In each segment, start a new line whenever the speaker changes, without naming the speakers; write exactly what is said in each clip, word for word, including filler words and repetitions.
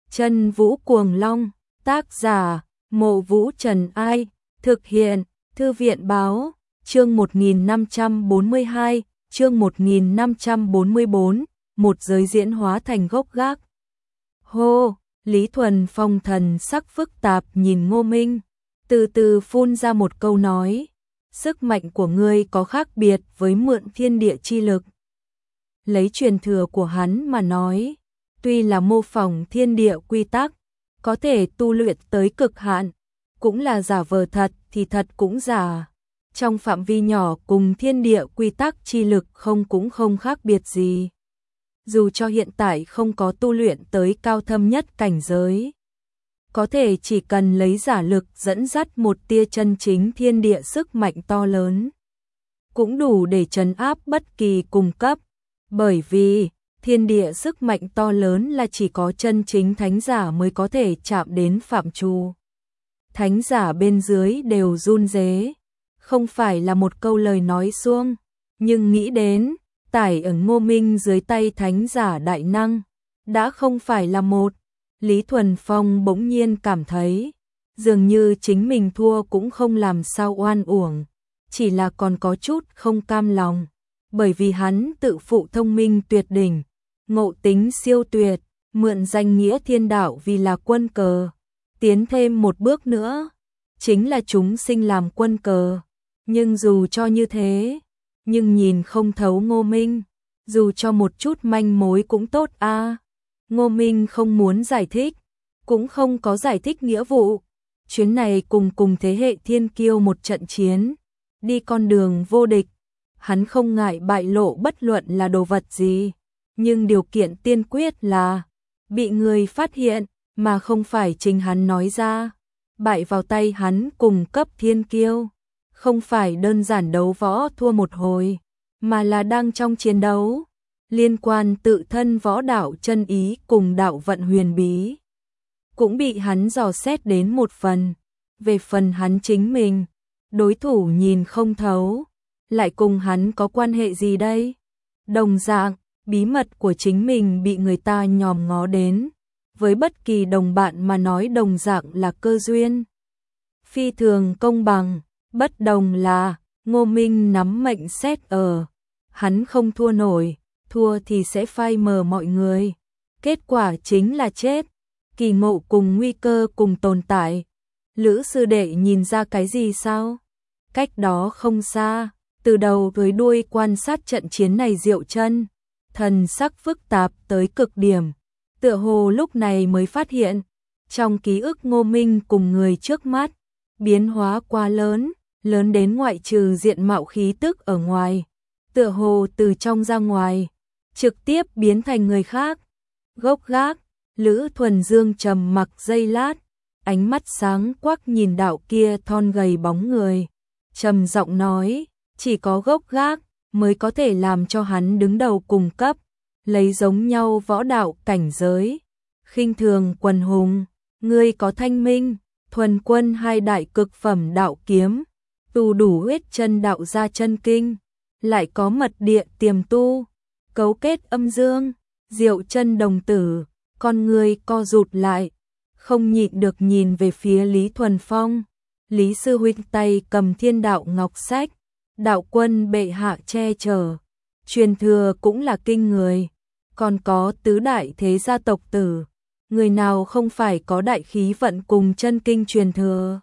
Chân Vũ Cuồng Long, tác giả, Mộ Vũ Trần Ai, thực hiện, Thư viện Báo, chương một nghìn năm trăm bốn mươi hai, chương một nghìn năm trăm bốn mươi bốn, một giới diễn hóa thành gốc gác. Hô, Lý Thuần Phong thần sắc phức tạp nhìn Ngô Minh, từ từ phun ra một câu nói, sức mạnh của ngươi có khác biệt với mượn thiên địa chi lực. Lấy truyền thừa của hắn mà nói, tuy là mô phỏng thiên địa quy tắc, có thể tu luyện tới cực hạn, cũng là giả vờ thật thì thật cũng giả. Trong phạm vi nhỏ cùng thiên địa quy tắc chi lực không cũng không khác biệt gì. Dù cho hiện tại không có tu luyện tới cao thâm nhất cảnh giới, có thể chỉ cần lấy giả lực dẫn dắt một tia chân chính thiên địa sức mạnh to lớn, cũng đủ để trấn áp bất kỳ cùng cấp, bởi vì thiên địa sức mạnh to lớn là chỉ có chân chính thánh giả mới có thể chạm đến phạm trù. Thánh giả bên dưới đều run rế, không phải là một câu lời nói suông, nhưng nghĩ đến, tải ở Ngô Minh dưới tay thánh giả đại năng, đã không phải là một. Lý Thuần Phong bỗng nhiên cảm thấy, dường như chính mình thua cũng không làm sao oan uổng, chỉ là còn có chút không cam lòng, bởi vì hắn tự phụ thông minh tuyệt đỉnh, ngộ tính siêu tuyệt, mượn danh nghĩa thiên đạo vì là quân cờ, tiến thêm một bước nữa, chính là chúng sinh làm quân cờ, nhưng dù cho như thế, nhưng nhìn không thấu Ngô Minh, dù cho một chút manh mối cũng tốt a. À. Ngô Minh không muốn giải thích, cũng không có giải thích nghĩa vụ. Chuyến này cùng cùng thế hệ thiên kiêu một trận chiến, đi con đường vô địch, hắn không ngại bại lộ bất luận là đồ vật gì, nhưng điều kiện tiên quyết là bị người phát hiện, mà không phải chính hắn nói ra. Bại vào tay hắn cùng cấp thiên kiêu, không phải đơn giản đấu võ thua một hồi, mà là đang trong chiến đấu, liên quan tự thân võ đạo chân ý cùng đạo vận huyền bí, cũng bị hắn dò xét đến một phần. Về phần hắn chính mình, đối thủ nhìn không thấu, lại cùng hắn có quan hệ gì đây? Đồng dạng, bí mật của chính mình bị người ta nhòm ngó đến, với bất kỳ đồng bạn mà nói đồng dạng là cơ duyên. Phi thường công bằng, bất đồng là, Ngô Minh nắm mệnh xét ở, hắn không thua nổi, thua thì sẽ phai mờ mọi người, kết quả chính là chết. Kỳ ngộ cùng nguy cơ cùng tồn tại, Lữ sư đệ nhìn ra cái gì sao? Cách đó không xa, từ đầu tới đuôi quan sát trận chiến này Diệu Chân, thần sắc phức tạp tới cực điểm, tựa hồ lúc này mới phát hiện, trong ký ức Ngô Minh cùng người trước mắt, biến hóa quá lớn, lớn đến ngoại trừ diện mạo khí tức ở ngoài, tựa hồ từ trong ra ngoài, trực tiếp biến thành người khác. Gốc gác, Lữ Thuần Dương trầm mặc giây lát, ánh mắt sáng quắc nhìn đạo kia thon gầy bóng người, trầm giọng nói, chỉ có gốc gác mới có thể làm cho hắn đứng đầu cùng cấp, lấy giống nhau võ đạo cảnh giới, khinh thường quần hùng. Ngươi có Thanh Minh, Thuần Quân hai đại cực phẩm đạo kiếm, tu đủ huyết chân đạo gia chân kinh, lại có mật địa tiềm tu, cấu kết âm dương, Diệu Chân đồng tử, con người co rụt lại, không nhịn được nhìn về phía Lý Thuần Phong. Lý sư huynh tay cầm thiên đạo ngọc sách, đạo quân bệ hạ che chở, truyền thừa cũng là kinh người, còn có tứ đại thế gia tộc tử, người nào không phải có đại khí vận cùng chân kinh truyền thừa.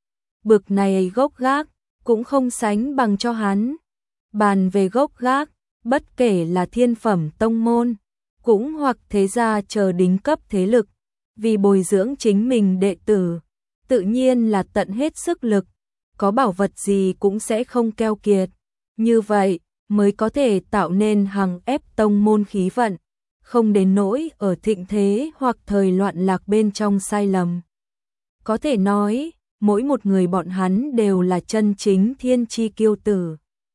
Bực này gốc gác, cũng không sánh bằng cho hắn. Bàn về gốc gác, bất kể là thiên phẩm tông môn, cũng hoặc thế gia chờ đính cấp thế lực, vì bồi dưỡng chính mình đệ tử, tự nhiên là tận hết sức lực, có bảo vật gì cũng sẽ không keo kiệt, như vậy mới có thể tạo nên hằng ép tông môn khí vận, không đến nỗi ở thịnh thế hoặc thời loạn lạc bên trong sai lầm. Có thể nói, mỗi một người bọn hắn đều là chân chính thiên chi kiêu tử.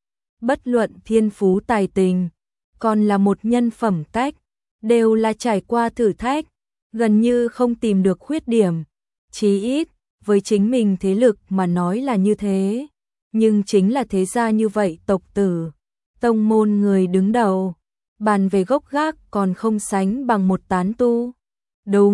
Bất luận thiên phú tài tình, còn là một nhân phẩm cách, đều là trải qua thử thách, gần như không tìm được khuyết điểm. Chí ít, với chính mình thế lực mà nói là như thế, nhưng chính là thế gia như vậy tộc tử, tông môn người đứng đầu, bàn về gốc gác còn không sánh bằng một tán tu. Đúng,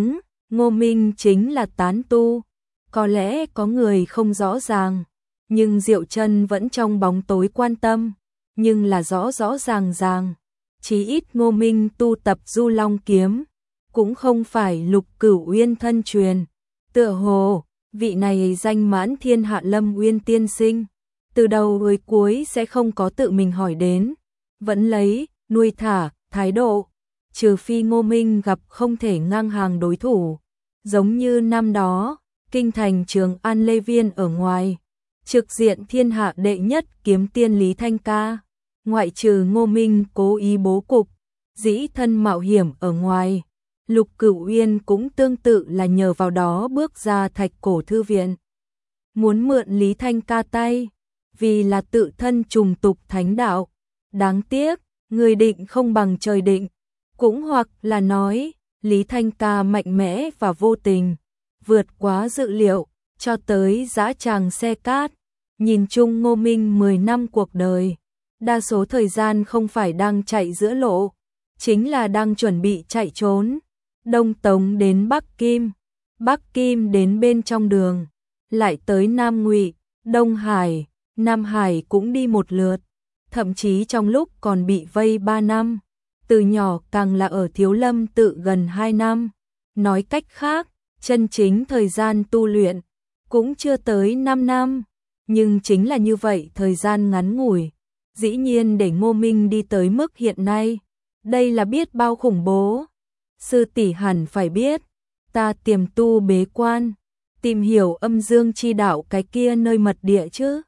Ngô Minh chính là tán tu, có lẽ có người không rõ ràng, nhưng Diệu Chân vẫn trong bóng tối quan tâm, nhưng là rõ rõ ràng ràng, chí ít Ngô Minh tu tập Du Long kiếm, cũng không phải Lục Cửu Uyên thân truyền, tựa hồ vị này danh mãn thiên hạ Lâm Uyên tiên sinh, từ đầu tới cuối sẽ không có tự mình hỏi đến, vẫn lấy nuôi thả thái độ, trừ phi Ngô Minh gặp không thể ngang hàng đối thủ, giống như năm đó, kinh thành Trường An Lê Viên ở ngoài, trực diện thiên hạ đệ nhất kiếm tiên Lý Thanh Ca, ngoại trừ Ngô Minh cố ý bố cục, dĩ thân mạo hiểm ở ngoài, Lục Cửu Uyên cũng tương tự là nhờ vào đó bước ra Thạch Cổ thư viện, muốn mượn Lý Thanh Ca tay, vì là tự thân trùng tục thánh đạo, đáng tiếc, người định không bằng trời định, cũng hoặc là nói, Lý Thanh Ca mạnh mẽ và vô tình, vượt quá dự liệu, cho tới dã tràng xe cát, nhìn chung Ngô Minh mười năm cuộc đời, đa số thời gian không phải đang chạy giữa lộ, chính là đang chuẩn bị chạy trốn, Đông Tống đến Bắc Kim, Bắc Kim đến bên trong đường, lại tới Nam Ngụy, Đông Hải, Nam Hải cũng đi một lượt, thậm chí trong lúc còn bị vây ba năm, từ nhỏ càng là ở Thiếu Lâm tự gần hai năm, nói cách khác, chân chính thời gian tu luyện cũng chưa tới năm năm, nhưng chính là như vậy thời gian ngắn ngủi, dĩ nhiên để Ngô Minh đi tới mức hiện nay, đây là biết bao khủng bố. Sư tỷ hẳn phải biết, ta tiềm tu bế quan, tìm hiểu âm dương chi đạo cái kia nơi mật địa chứ.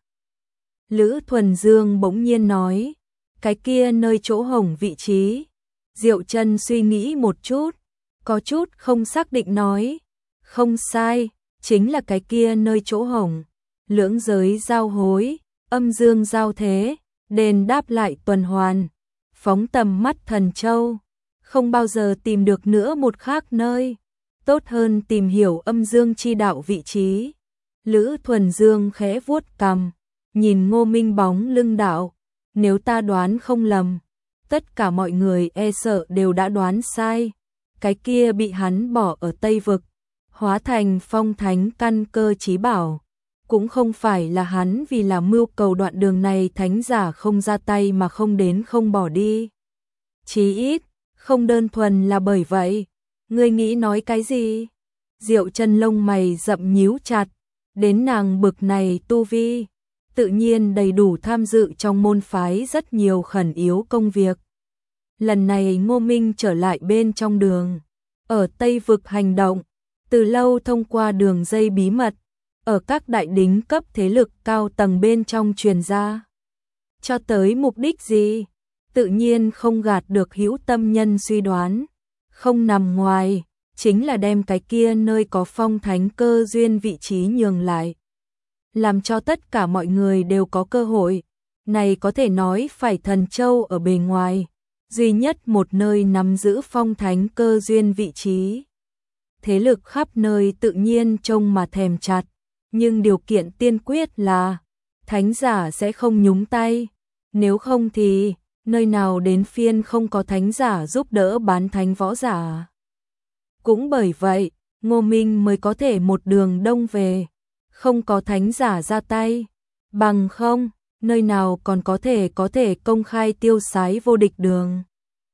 Lữ Thuần Dương bỗng nhiên nói, cái kia nơi chỗ hồng vị trí. Diệu Chân suy nghĩ một chút, có chút không xác định nói, không sai, chính là cái kia nơi chỗ hồng, lưỡng giới giao hối, âm dương giao thế, đền đáp lại tuần hoàn, phóng tầm mắt thần châu, không bao giờ tìm được nữa một khác nơi, tốt hơn tìm hiểu âm dương chi đạo vị trí. Lữ Thuần Dương khẽ vuốt cằm, nhìn Ngô Minh bóng lưng đạo, nếu ta đoán không lầm, tất cả mọi người e sợ đều đã đoán sai, cái kia bị hắn bỏ ở Tây Vực, hóa thành phong thánh căn cơ chí bảo, cũng không phải là hắn vì là mưu cầu đoạn đường này thánh giả không ra tay mà không đến không bỏ đi. Chí ít, không đơn thuần là bởi vậy, ngươi nghĩ nói cái gì? Diệu Chân lông mày rậm nhíu chặt, đến nàng bực này tu vi, tự nhiên đầy đủ tham dự trong môn phái rất nhiều khẩn yếu công việc. Lần này Ngô Minh trở lại bên trong đường, ở Tây Vực hành động, từ lâu thông qua đường dây bí mật, ở các đại đính cấp thế lực cao tầng bên trong truyền ra. Cho tới mục đích gì? Tự nhiên không gạt được hữu tâm nhân suy đoán, không nằm ngoài, chính là đem cái kia nơi có phong thánh cơ duyên vị trí nhường lại, làm cho tất cả mọi người đều có cơ hội, này có thể nói phải Thần Châu ở bề ngoài, duy nhất một nơi nắm giữ phong thánh cơ duyên vị trí. Thế lực khắp nơi tự nhiên trông mà thèm chặt, nhưng điều kiện tiên quyết là thánh giả sẽ không nhúng tay, nếu không thì nơi nào đến phiên không có thánh giả giúp đỡ bán thánh võ giả. Cũng bởi vậy, Ngô Minh mới có thể một đường đông về, không có thánh giả ra tay, bằng không, nơi nào còn có thể có thể công khai tiêu sái vô địch đường.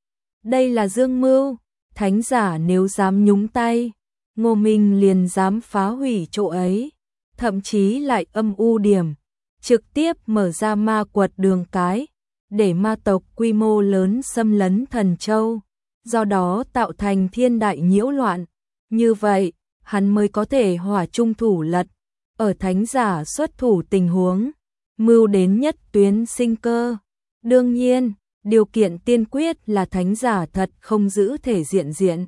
Đây là dương mưu, thánh giả nếu dám nhúng tay, Ngô Minh liền dám phá hủy chỗ ấy, thậm chí lại âm u điểm, trực tiếp mở ra ma quật đường cái, để ma tộc quy mô lớn xâm lấn Thần Châu, do đó tạo thành thiên đại nhiễu loạn. Như vậy, hắn mới có thể hỏa trung thủ lật, ở thánh giả xuất thủ tình huống, mưu đến nhất tuyến sinh cơ. Đương nhiên, điều kiện tiên quyết là thánh giả thật không giữ thể diện diện.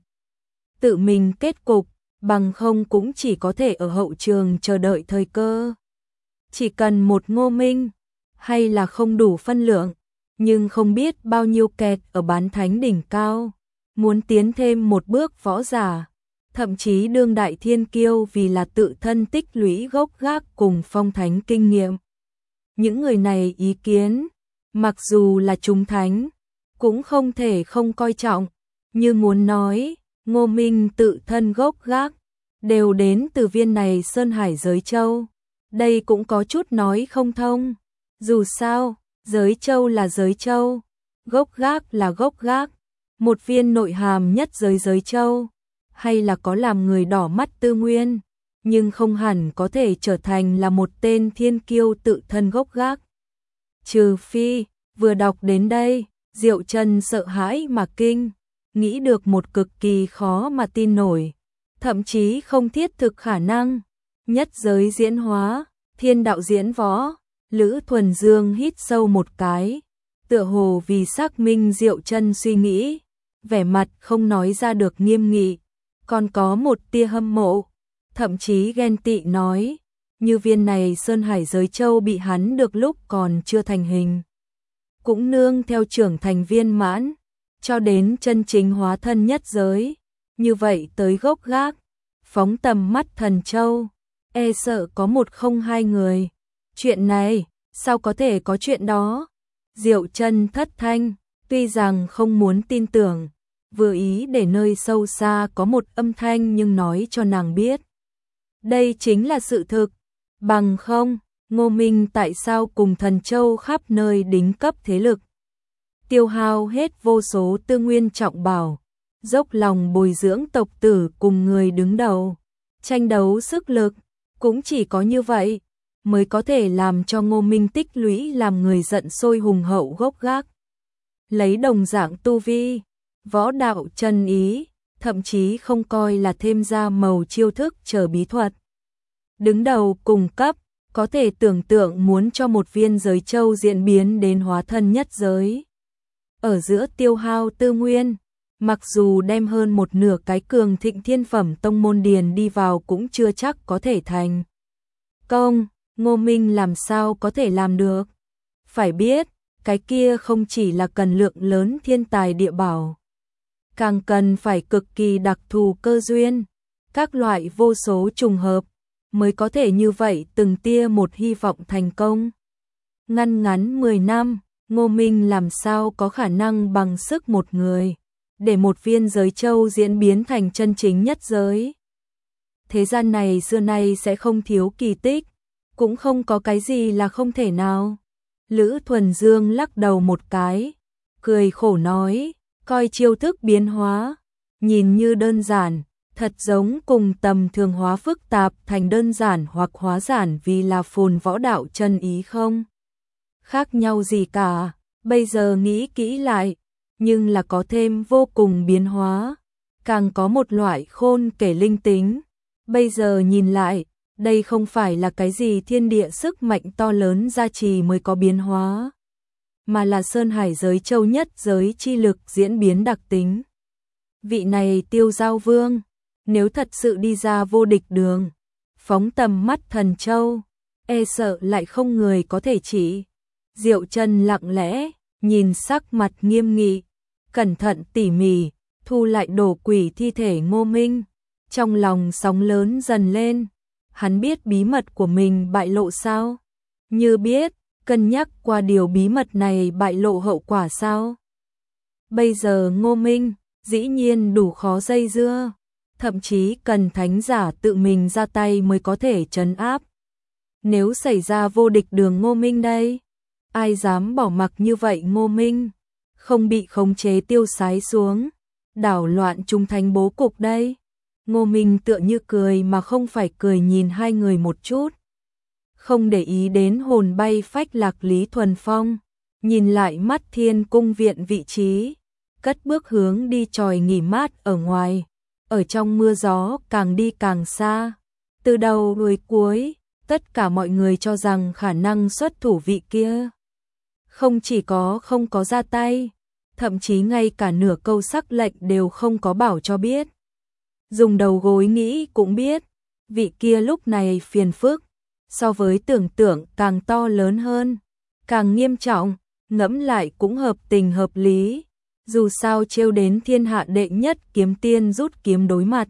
Tự mình kết cục, bằng không cũng chỉ có thể ở hậu trường chờ đợi thời cơ. Chỉ cần một Ngô Minh, hay là không đủ phân lượng, nhưng không biết bao nhiêu kẹt ở bán thánh đỉnh cao, muốn tiến thêm một bước võ giả, thậm chí đương đại thiên kiêu vì là tự thân tích lũy gốc gác cùng phong thánh kinh nghiệm. Những người này ý kiến, mặc dù là chúng thánh, cũng không thể không coi trọng, như muốn nói, Ngô Minh tự thân gốc gác, đều đến từ viên này Sơn Hải giới châu. Đây cũng có chút nói không thông. Dù sao, giới châu là giới châu, gốc gác là gốc gác. Một viên nội hàm nhất giới giới châu, hay là có làm người đỏ mắt tư nguyên, nhưng không hẳn có thể trở thành là một tên thiên kiêu tự thân gốc gác. Trừ phi, vừa đọc đến đây, Diệu Trần sợ hãi mà kinh, nghĩ được một cực kỳ khó mà tin nổi, thậm chí không thiết thực khả năng. Nhất giới diễn hóa, thiên đạo diễn võ, Lữ Thuần Dương hít sâu một cái, tựa hồ vì xác minh Diệu Trần suy nghĩ, vẻ mặt không nói ra được nghiêm nghị, còn có một tia hâm mộ, thậm chí ghen tị nói, như viên này Sơn Hải giới châu bị hắn được lúc còn chưa thành hình, cũng nương theo trưởng thành viên mãn, cho đến chân chính hóa thân nhất giới, như vậy tới gốc gác, phóng tầm mắt thần châu, e sợ có một không hai người. Chuyện này, sao có thể có chuyện đó? Diệu Trần thất thanh, tuy rằng không muốn tin tưởng, vừa ý để nơi sâu xa có một âm thanh nhưng nói cho nàng biết. Đây chính là sự thực, bằng không, Ngô Minh tại sao cùng thần châu khắp nơi đính cấp thế lực. Tiêu hao hết vô số tư nguyên trọng bảo, dốc lòng bồi dưỡng tộc tử cùng người đứng đầu, tranh đấu sức lực, cũng chỉ có như vậy, mới có thể làm cho Ngô Minh tích lũy làm người giận sôi hùng hậu gốc gác. Lấy đồng dạng tu vi, võ đạo chân ý, thậm chí không coi là thêm ra màu chiêu thức chờ bí thuật. Đứng đầu cùng cấp, có thể tưởng tượng muốn cho một viên giới châu diễn biến đến hóa thân nhất giới. Ở giữa tiêu hao tư nguyên, mặc dù đem hơn một nửa cái cường thịnh thiên phẩm tông môn điền đi vào cũng chưa chắc có thể thành công. Ngô Minh làm sao có thể làm được? Phải biết, cái kia không chỉ là cần lượng lớn thiên tài địa bảo, càng cần phải cực kỳ đặc thù cơ duyên, các loại vô số trùng hợp, mới có thể như vậy từng tia một hy vọng thành công. Ngăn ngắn mười năm, Ngô Minh làm sao có khả năng bằng sức một người, để một viên giới châu diễn biến thành chân chính nhất giới. Thế gian này xưa nay sẽ không thiếu kỳ tích, cũng không có cái gì là không thể nào. Lữ Thuần Dương lắc đầu một cái, cười khổ nói, coi chiêu thức biến hóa, nhìn như đơn giản, thật giống cùng tầm thường hóa phức tạp thành đơn giản hoặc hóa giản vì là phồn võ đạo chân ý không khác nhau gì cả. Bây giờ nghĩ kỹ lại, nhưng là có thêm vô cùng biến hóa, càng có một loại khôn kể linh tính. Bây giờ nhìn lại, đây không phải là cái gì thiên địa sức mạnh to lớn gia trì mới có biến hóa, mà là Sơn Hải giới châu nhất giới chi lực diễn biến đặc tính. Vị này Tiêu Giao Vương, nếu thật sự đi ra vô địch đường, phóng tầm mắt thần châu, e sợ lại không người có thể chỉ. Diệu Trần lặng lẽ, nhìn sắc mặt nghiêm nghị, cẩn thận tỉ mỉ, thu lại đổ quỷ thi thể Ngô Minh, trong lòng sóng lớn dần lên. Hắn biết bí mật của mình bại lộ sao? Như biết, cân nhắc qua điều bí mật này bại lộ hậu quả sao? Bây giờ Ngô Minh, dĩ nhiên đủ khó dây dưa, thậm chí cần thánh giả tự mình ra tay mới có thể trấn áp. Nếu xảy ra vô địch đường Ngô Minh đây, ai dám bỏ mặc như vậy Ngô Minh, không bị khống chế tiêu sái xuống, đảo loạn trung thành bố cục đây. Ngô Minh tựa như cười mà không phải cười nhìn hai người một chút, không để ý đến hồn bay phách lạc Lý Thuần Phong, nhìn lại mắt Thiên Cung viện vị trí, cất bước hướng đi tròi nghỉ mát ở ngoài, ở trong mưa gió càng đi càng xa. Từ đầu đuôi cuối, tất cả mọi người cho rằng khả năng xuất thủ vị kia không chỉ có không có ra tay, thậm chí ngay cả nửa câu sắc lệnh đều không có bảo cho biết. Dùng đầu gối nghĩ cũng biết, vị kia lúc này phiền phức, so với tưởng tượng càng to lớn hơn, càng nghiêm trọng, ngẫm lại cũng hợp tình hợp lý, dù sao trêu đến thiên hạ đệ nhất kiếm tiên rút kiếm đối mặt.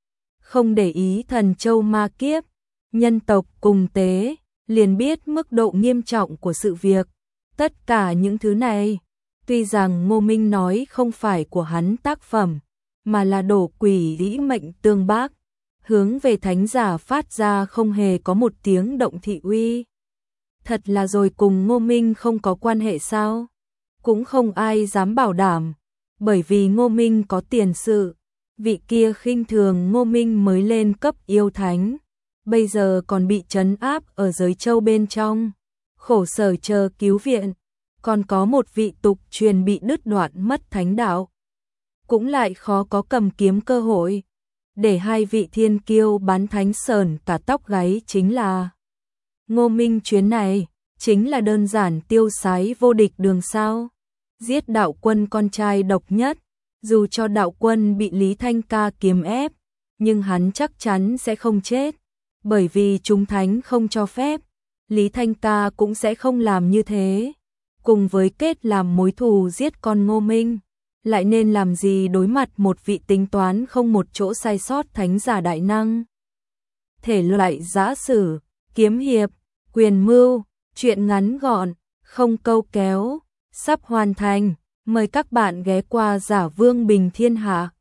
Không để ý thần châu ma kiếp, nhân tộc cùng tế, liền biết mức độ nghiêm trọng của sự việc. Tất cả những thứ này, tuy rằng Ngô Minh nói không phải của hắn tác phẩm, mà là đổ quỷ ý mệnh tương bác, hướng về thánh giả phát ra không hề có một tiếng động thị uy. Thật là rồi cùng Ngô Minh không có quan hệ sao? Cũng không ai dám bảo đảm, bởi vì Ngô Minh có tiền sự, vị kia khinh thường Ngô Minh mới lên cấp yêu thánh, bây giờ còn bị trấn áp ở giới châu bên trong, khổ sở chờ cứu viện, còn có một vị tục truyền bị đứt đoạn mất thánh đạo, cũng lại khó có cầm kiếm cơ hội, để hai vị thiên kiêu bán thánh sờn cả tóc gáy chính là Ngô Minh chuyến này, chính là đơn giản tiêu sái vô địch đường sao, giết đạo quân con trai độc nhất, dù cho đạo quân bị Lý Thanh Ca kiềm ép, nhưng hắn chắc chắn sẽ không chết, bởi vì chúng thánh không cho phép, Lý Thanh Ca cũng sẽ không làm như thế, cùng với kết làm mối thù giết con Ngô Minh, lại nên làm gì đối mặt một vị tính toán không một chỗ sai sót thánh giả đại năng. Thể loại giã sử, kiếm hiệp, quyền mưu, truyện ngắn gọn, không câu kéo, sắp hoàn thành, mời các bạn ghé qua Giả Vương Bình Thiên Hạ.